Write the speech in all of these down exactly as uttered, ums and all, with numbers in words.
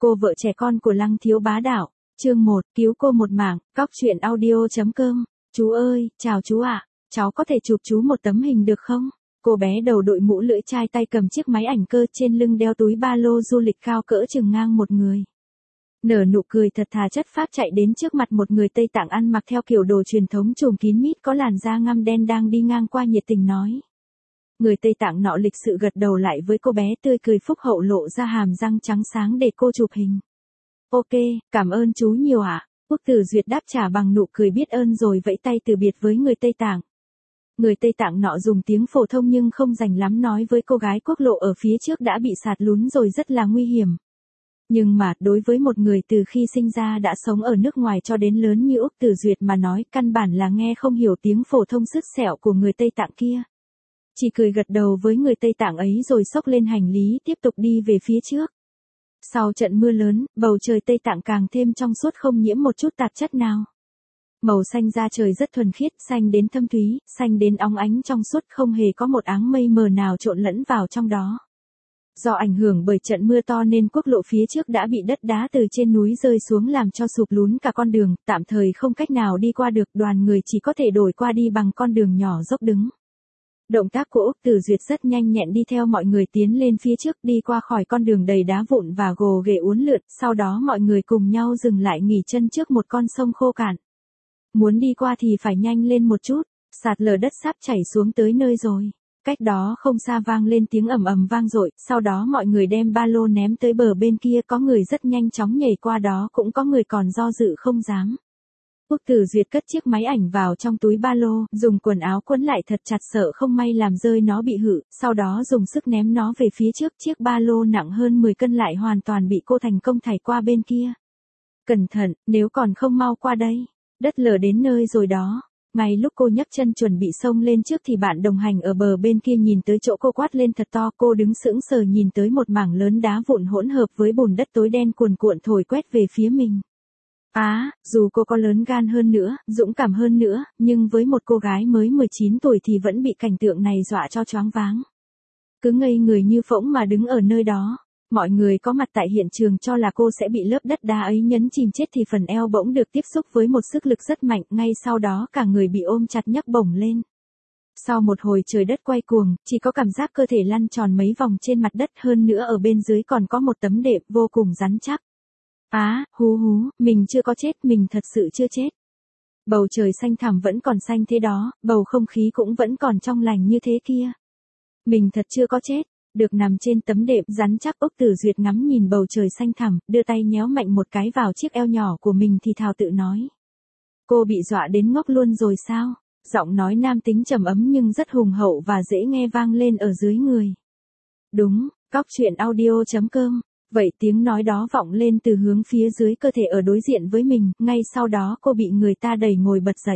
Cô vợ trẻ con của Lăng Thiếu Bá Đạo, chương một, cứu cô một mạng, cóc truyện audio.com. Chú ơi, chào chú ạ, cháu có thể chụp chú một tấm hình được không? Cô bé đầu đội mũ lưỡi chai tay cầm chiếc máy ảnh cơ, trên lưng đeo túi ba lô du lịch cao cỡ chừng ngang một người. Nở nụ cười thật thà chất phác chạy đến trước mặt một người Tây Tạng ăn mặc theo kiểu đồ truyền thống trùm kín mít có làn da ngăm đen đang đi ngang qua nhiệt tình nói. Người Tây Tạng nọ lịch sự gật đầu lại với cô bé tươi cười phúc hậu lộ ra hàm răng trắng sáng để cô chụp hình. Ok, cảm ơn chú nhiều ạ. Quốc Tử Duyệt đáp trả bằng nụ cười biết ơn rồi vẫy tay từ biệt với người Tây Tạng. Người Tây Tạng nọ dùng tiếng phổ thông nhưng không rành lắm nói với cô gái quốc lộ ở phía trước đã bị sạt lún rồi rất là nguy hiểm. Nhưng mà, đối với một người từ khi sinh ra đã sống ở nước ngoài cho đến lớn như Úc Tử Duyệt mà nói, căn bản là nghe không hiểu tiếng phổ thông sứt sẹo của người Tây Tạng kia. Chỉ cười gật đầu với người Tây Tạng ấy rồi xốc lên hành lý tiếp tục đi về phía trước. Sau trận mưa lớn, bầu trời Tây Tạng càng thêm trong suốt không nhiễm một chút tạp chất nào. Màu xanh da trời rất thuần khiết, xanh đến thâm thúy, xanh đến óng ánh trong suốt, không hề có một áng mây mờ nào trộn lẫn vào trong đó. Do ảnh hưởng bởi trận mưa to nên quốc lộ phía trước đã bị đất đá từ trên núi rơi xuống làm cho sụp lún cả con đường, tạm thời không cách nào đi qua được, đoàn người chỉ có thể đổi qua đi bằng con đường nhỏ dốc đứng. Động tác của Úc Tử Duyệt rất nhanh nhẹn đi theo mọi người tiến lên phía trước, đi qua khỏi con đường đầy đá vụn và gồ ghề uốn lượn, sau đó mọi người cùng nhau dừng lại nghỉ chân trước một con sông khô cạn. Muốn đi qua thì phải nhanh lên một chút, sạt lở đất sắp chảy xuống tới nơi rồi. Cách đó không xa vang lên tiếng ầm ầm vang dội, sau đó mọi người đem ba lô ném tới bờ bên kia, có người rất nhanh chóng nhảy qua đó, cũng có người còn do dự không dám. Quốc Tử Duyệt cất chiếc máy ảnh vào trong túi ba lô, dùng quần áo quấn lại thật chặt sợ không may làm rơi nó bị hự, sau đó dùng sức ném nó về phía trước, chiếc ba lô nặng hơn mười cân lại hoàn toàn bị cô thành công thảy qua bên kia. Cẩn thận, nếu còn không mau qua đây, đất lở đến nơi rồi đó. Ngay lúc cô nhấc chân chuẩn bị xông lên trước thì bạn đồng hành ở bờ bên kia nhìn tới chỗ cô quát lên thật to, cô đứng sững sờ nhìn tới một mảng lớn đá vụn hỗn hợp với bùn đất tối đen cuồn cuộn thổi quét về phía mình. Á, à, dù cô có lớn gan hơn nữa, dũng cảm hơn nữa, nhưng với một cô gái mới mười chín tuổi thì vẫn bị cảnh tượng này dọa cho choáng váng. Cứ ngây người như phỗng mà đứng ở nơi đó. Mọi người có mặt tại hiện trường cho là cô sẽ bị lớp đất đá ấy nhấn chìm chết thì phần eo bỗng được tiếp xúc với một sức lực rất mạnh, ngay sau đó cả người bị ôm chặt nhấc bổng lên. Sau một hồi trời đất quay cuồng, chỉ có cảm giác cơ thể lăn tròn mấy vòng trên mặt đất, hơn nữa ở bên dưới còn có một tấm đệm vô cùng rắn chắc. Á, à, hú hú, mình chưa có chết, mình thật sự chưa chết. Bầu trời xanh thẳm vẫn còn xanh thế đó, bầu không khí cũng vẫn còn trong lành như thế kia. Mình thật chưa có chết. Được nằm trên tấm đệm rắn chắc, Úc Tử Duyệt ngắm nhìn bầu trời xanh thẳm, đưa tay nhéo mạnh một cái vào chiếc eo nhỏ của mình thì thào tự nói. Cô bị dọa đến ngốc luôn rồi sao? Giọng nói nam tính trầm ấm nhưng rất hùng hậu và dễ nghe vang lên ở dưới người. Đúng, cóc truyện audio.com. Vậy tiếng nói đó vọng lên từ hướng phía dưới cơ thể ở đối diện với mình, ngay sau đó cô bị người ta đẩy ngồi bật dậy.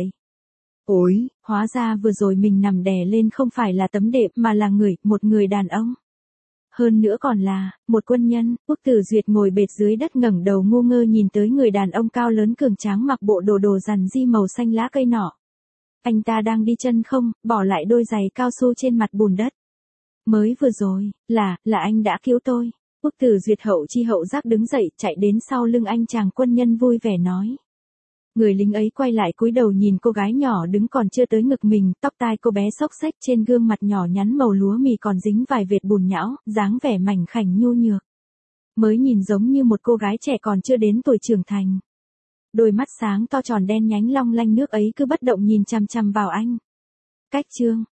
Ôi, hóa ra vừa rồi mình nằm đè lên không phải là tấm đệm mà là người, một người đàn ông. Hơn nữa còn là, một quân nhân. Quốc Tử Duyệt ngồi bệt dưới đất ngẩng đầu ngu ngơ nhìn tới người đàn ông cao lớn cường tráng mặc bộ đồ đồ rằn di màu xanh lá cây nọ. Anh ta đang đi chân không, bỏ lại đôi giày cao su trên mặt bùn đất. Mới vừa rồi, là, là anh đã cứu tôi. Quốc Tử Duyệt hậu chi hậu giác đứng dậy, chạy đến sau lưng anh chàng quân nhân vui vẻ nói. Người lính ấy quay lại cúi đầu nhìn cô gái nhỏ đứng còn chưa tới ngực mình, tóc tai cô bé xốc xếch, trên gương mặt nhỏ nhắn màu lúa mì còn dính vài vệt bùn nhão, dáng vẻ mảnh khảnh nhu nhược. Mới nhìn giống như một cô gái trẻ còn chưa đến tuổi trưởng thành. Đôi mắt sáng to tròn đen nhánh long lanh nước ấy cứ bất động nhìn chằm chằm vào anh. Cách chương,